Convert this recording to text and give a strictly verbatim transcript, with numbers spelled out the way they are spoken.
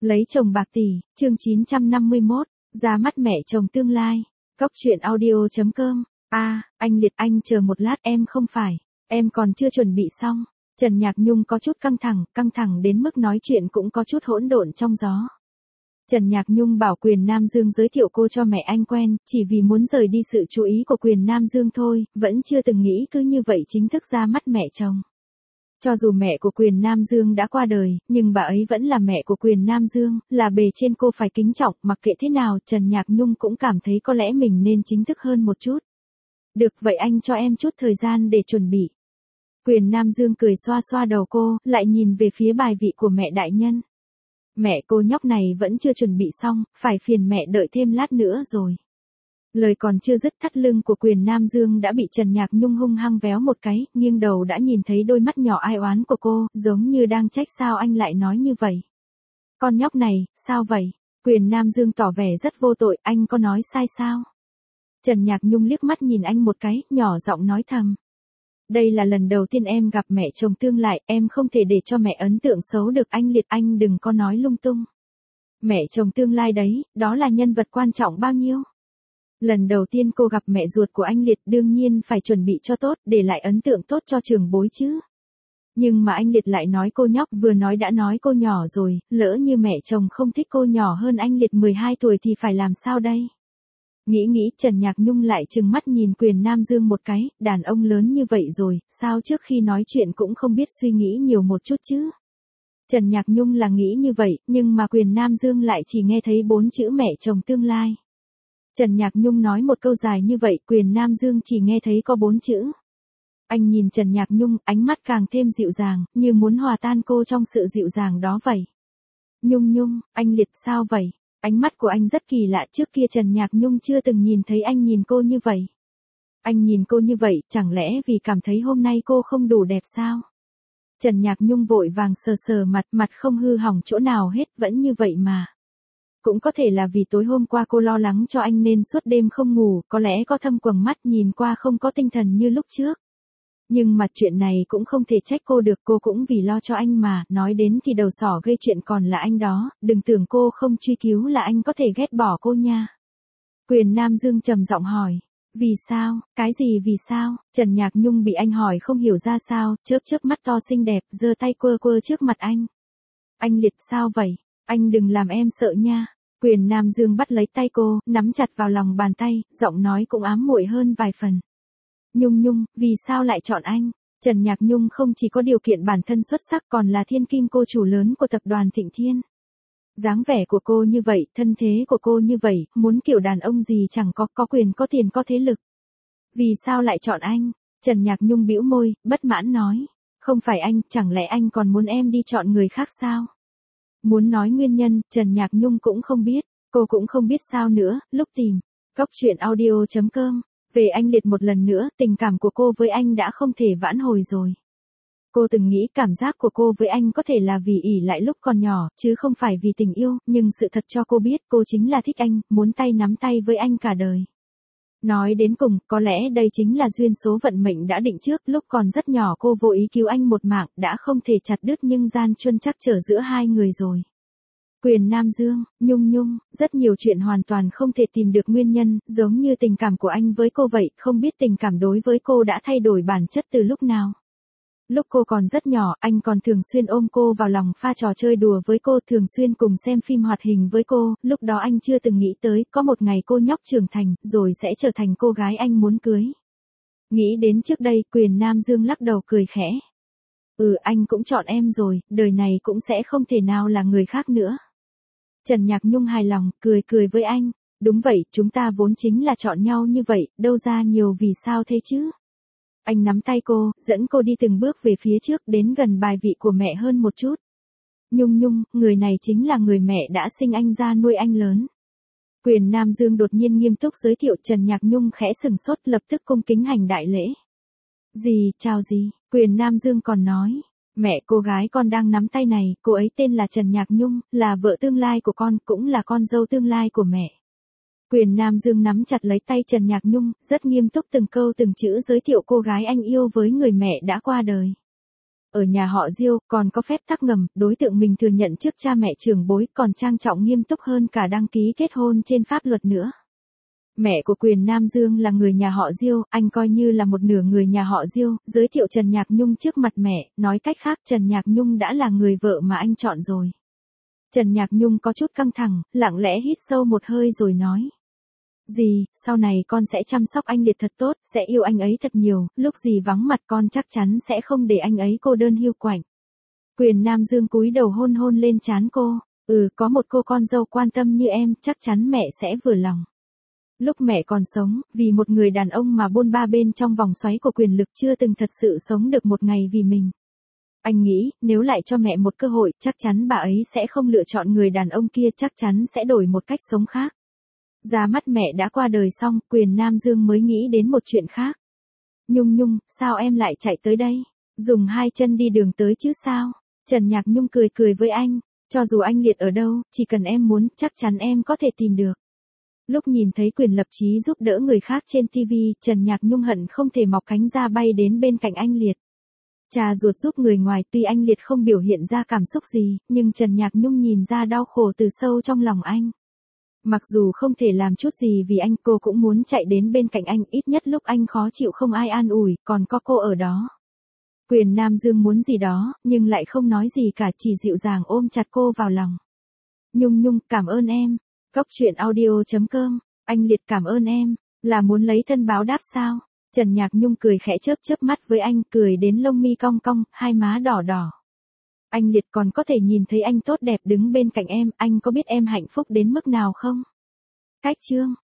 Lấy chồng bạc tỷ, chương chín trăm năm mươi mốt, ra mắt mẹ chồng tương lai. Cóc truyện audio chấm com. A, anh Liệt anh chờ một lát em không phải, em còn chưa chuẩn bị xong. Trần Nhạc Nhung có chút căng thẳng, căng thẳng đến mức nói chuyện cũng có chút hỗn độn trong gió. Trần Nhạc Nhung bảo Quyền Nam Dương giới thiệu cô cho mẹ anh quen, chỉ vì muốn rời đi sự chú ý của Quyền Nam Dương thôi, vẫn chưa từng nghĩ cứ như vậy chính thức ra mắt mẹ chồng. Cho dù mẹ của Quyền Nam Dương đã qua đời, nhưng bà ấy vẫn là mẹ của Quyền Nam Dương, là bề trên cô phải kính trọng, mặc kệ thế nào, Trần Nhạc Nhung cũng cảm thấy có lẽ mình nên chính thức hơn một chút. Được vậy anh cho em chút thời gian để chuẩn bị. Quyền Nam Dương cười xoa xoa đầu cô, lại nhìn về phía bài vị của mẹ đại nhân. Mẹ cô nhóc này vẫn chưa chuẩn bị xong, phải phiền mẹ đợi thêm lát nữa rồi. Lời còn chưa dứt thắt lưng của Quyền Nam Dương đã bị Trần Nhạc Nhung hung hăng véo một cái, nghiêng đầu đã nhìn thấy đôi mắt nhỏ ai oán của cô, giống như đang trách sao anh lại nói như vậy. Con nhóc này, sao vậy? Quyền Nam Dương tỏ vẻ rất vô tội, anh có nói sai sao? Trần Nhạc Nhung liếc mắt nhìn anh một cái, nhỏ giọng nói thầm. Đây là lần đầu tiên em gặp mẹ chồng tương lai, em không thể để cho mẹ ấn tượng xấu được anh Liệt, anh đừng có nói lung tung. Mẹ chồng tương lai đấy, đó là nhân vật quan trọng bao nhiêu? Lần đầu tiên cô gặp mẹ ruột của anh Liệt đương nhiên phải chuẩn bị cho tốt, để lại ấn tượng tốt cho trưởng bối chứ. Nhưng mà anh Liệt lại nói cô nhóc, vừa nói đã nói cô nhỏ rồi, lỡ như mẹ chồng không thích cô nhỏ hơn anh Liệt mười hai tuổi thì phải làm sao đây? Nghĩ nghĩ Trần Nhạc Nhung lại trừng mắt nhìn Quyền Nam Dương một cái, đàn ông lớn như vậy rồi, sao trước khi nói chuyện cũng không biết suy nghĩ nhiều một chút chứ? Trần Nhạc Nhung là nghĩ như vậy, nhưng mà Quyền Nam Dương lại chỉ nghe thấy bốn chữ mẹ chồng tương lai. Trần Nhạc Nhung nói một câu dài như vậy, Quyền Nam Dương chỉ nghe thấy có bốn chữ. Anh nhìn Trần Nhạc Nhung, ánh mắt càng thêm dịu dàng, như muốn hòa tan cô trong sự dịu dàng đó vậy. Nhung Nhung, anh Liệt sao vậy? Ánh mắt của anh rất kỳ lạ, trước kia Trần Nhạc Nhung chưa từng nhìn thấy anh nhìn cô như vậy. Anh nhìn cô như vậy, chẳng lẽ vì cảm thấy hôm nay cô không đủ đẹp sao? Trần Nhạc Nhung vội vàng sờ sờ mặt, mặt không hư hỏng chỗ nào hết, vẫn như vậy mà. Cũng có thể là vì tối hôm qua cô lo lắng cho anh nên suốt đêm không ngủ, có lẽ có thâm quầng mắt nhìn qua không có tinh thần như lúc trước. Nhưng mà chuyện này cũng không thể trách cô được, cô cũng vì lo cho anh mà, nói đến thì đầu sỏ gây chuyện còn là anh đó, đừng tưởng cô không truy cứu là anh có thể ghét bỏ cô nha. Quyền Nam Dương trầm giọng hỏi, vì sao, cái gì vì sao? Trần Nhạc Nhung bị anh hỏi không hiểu ra sao, chớp chớp mắt to xinh đẹp, giơ tay quơ quơ trước mặt anh. Anh Liệt sao vậy? Anh đừng làm em sợ nha. Quyền Nam Dương bắt lấy tay cô, nắm chặt vào lòng bàn tay, giọng nói cũng ám muội hơn vài phần. Nhung Nhung, vì sao lại chọn anh? Trần Nhạc Nhung không chỉ có điều kiện bản thân xuất sắc còn là thiên kim cô chủ lớn của tập đoàn Thịnh Thiên. Dáng vẻ của cô như vậy, thân thế của cô như vậy, muốn kiểu đàn ông gì chẳng có, có quyền có tiền có thế lực. Vì sao lại chọn anh? Trần Nhạc Nhung bĩu môi, bất mãn nói. Không phải anh, chẳng lẽ anh còn muốn em đi chọn người khác sao? Muốn nói nguyên nhân, Trần Nhạc Nhung cũng không biết, cô cũng không biết sao nữa, lúc tìm. Cóc truyện audio chấm com. Về anh Liệt một lần nữa, tình cảm của cô với anh đã không thể vãn hồi rồi. Cô từng nghĩ cảm giác của cô với anh có thể là vì ỷ lại lúc còn nhỏ, chứ không phải vì tình yêu, nhưng sự thật cho cô biết cô chính là thích anh, muốn tay nắm tay với anh cả đời. Nói đến cùng, có lẽ đây chính là duyên số vận mệnh đã định trước, lúc còn rất nhỏ cô vô ý cứu anh một mạng, đã không thể chặt đứt nhưng gian truân chắc trở giữa hai người rồi. Quyền Nam Dương, Nhung Nhung, rất nhiều chuyện hoàn toàn không thể tìm được nguyên nhân, giống như tình cảm của anh với cô vậy, không biết tình cảm đối với cô đã thay đổi bản chất từ lúc nào. Lúc cô còn rất nhỏ, anh còn thường xuyên ôm cô vào lòng pha trò chơi đùa với cô, thường xuyên cùng xem phim hoạt hình với cô, lúc đó anh chưa từng nghĩ tới, có một ngày cô nhóc trưởng thành, rồi sẽ trở thành cô gái anh muốn cưới. Nghĩ đến trước đây, Quyền Nam Dương lắc đầu cười khẽ. Ừ, anh cũng chọn em rồi, đời này cũng sẽ không thể nào là người khác nữa. Trần Nhạc Nhung hài lòng, cười cười với anh. Đúng vậy, chúng ta vốn chính là chọn nhau như vậy, đâu ra nhiều vì sao thế chứ? Anh nắm tay cô, dẫn cô đi từng bước về phía trước, đến gần bài vị của mẹ hơn một chút. Nhung Nhung, người này chính là người mẹ đã sinh anh ra nuôi anh lớn. Quyền Nam Dương đột nhiên nghiêm túc giới thiệu. Trần Nhạc Nhung khẽ sừng sốt, lập tức cung kính hành đại lễ. Gì, chào gì? Quyền Nam Dương còn nói. Mẹ cô gái con đang nắm tay này, cô ấy tên là Trần Nhạc Nhung, là vợ tương lai của con, cũng là con dâu tương lai của mẹ. Quyền Nam Dương nắm chặt lấy tay Trần Nhạc Nhung, rất nghiêm túc từng câu từng chữ giới thiệu cô gái anh yêu với người mẹ đã qua đời. Ở nhà họ Diêu, còn có phép tắc ngầm, đối tượng mình thừa nhận trước cha mẹ trưởng bối còn trang trọng nghiêm túc hơn cả đăng ký kết hôn trên pháp luật nữa. Mẹ của Quyền Nam Dương là người nhà họ Diêu, anh coi như là một nửa người nhà họ Diêu, giới thiệu Trần Nhạc Nhung trước mặt mẹ, nói cách khác Trần Nhạc Nhung đã là người vợ mà anh chọn rồi. Trần Nhạc Nhung có chút căng thẳng, lặng lẽ hít sâu một hơi rồi nói. Dì, sau này con sẽ chăm sóc anh Liệt thật tốt, sẽ yêu anh ấy thật nhiều, lúc dì vắng mặt con chắc chắn sẽ không để anh ấy cô đơn hiu quạnh. Quyền Nam Dương cúi đầu hôn hôn lên trán cô, ừ, có một cô con dâu quan tâm như em, chắc chắn mẹ sẽ vừa lòng. Lúc mẹ còn sống, vì một người đàn ông mà bôn ba bên trong vòng xoáy của quyền lực chưa từng thật sự sống được một ngày vì mình. Anh nghĩ, nếu lại cho mẹ một cơ hội, chắc chắn bà ấy sẽ không lựa chọn người đàn ông kia, chắc chắn sẽ đổi một cách sống khác. Ra mắt mẹ đã qua đời xong, Quyền Nam Dương mới nghĩ đến một chuyện khác. Nhung Nhung, sao em lại chạy tới đây? Dùng hai chân đi đường tới chứ sao? Trần Nhạc Nhung cười cười với anh, cho dù anh Liệt ở đâu, chỉ cần em muốn, chắc chắn em có thể tìm được. Lúc nhìn thấy Quyền Lập Chí giúp đỡ người khác trên ti vi, Trần Nhạc Nhung hận không thể mọc cánh ra bay đến bên cạnh anh Liệt. Cha ruột giúp người ngoài, tuy anh Liệt không biểu hiện ra cảm xúc gì, nhưng Trần Nhạc Nhung nhìn ra đau khổ từ sâu trong lòng anh. Mặc dù không thể làm chút gì vì anh, cô cũng muốn chạy đến bên cạnh anh, ít nhất lúc anh khó chịu không ai an ủi, còn có cô ở đó. Quyền Nam Dương muốn gì đó, nhưng lại không nói gì cả, chỉ dịu dàng ôm chặt cô vào lòng. Nhung Nhung, cảm ơn em. Cốc truyện audio chấm com, anh Liệt cảm ơn em, là muốn lấy thân báo đáp sao? Trần Nhạc Nhung cười khẽ chớp chớp mắt với anh, cười đến lông mi cong cong, hai má đỏ đỏ. Anh Liệt còn có thể nhìn thấy anh tốt đẹp đứng bên cạnh em, anh có biết em hạnh phúc đến mức nào không? Cách chương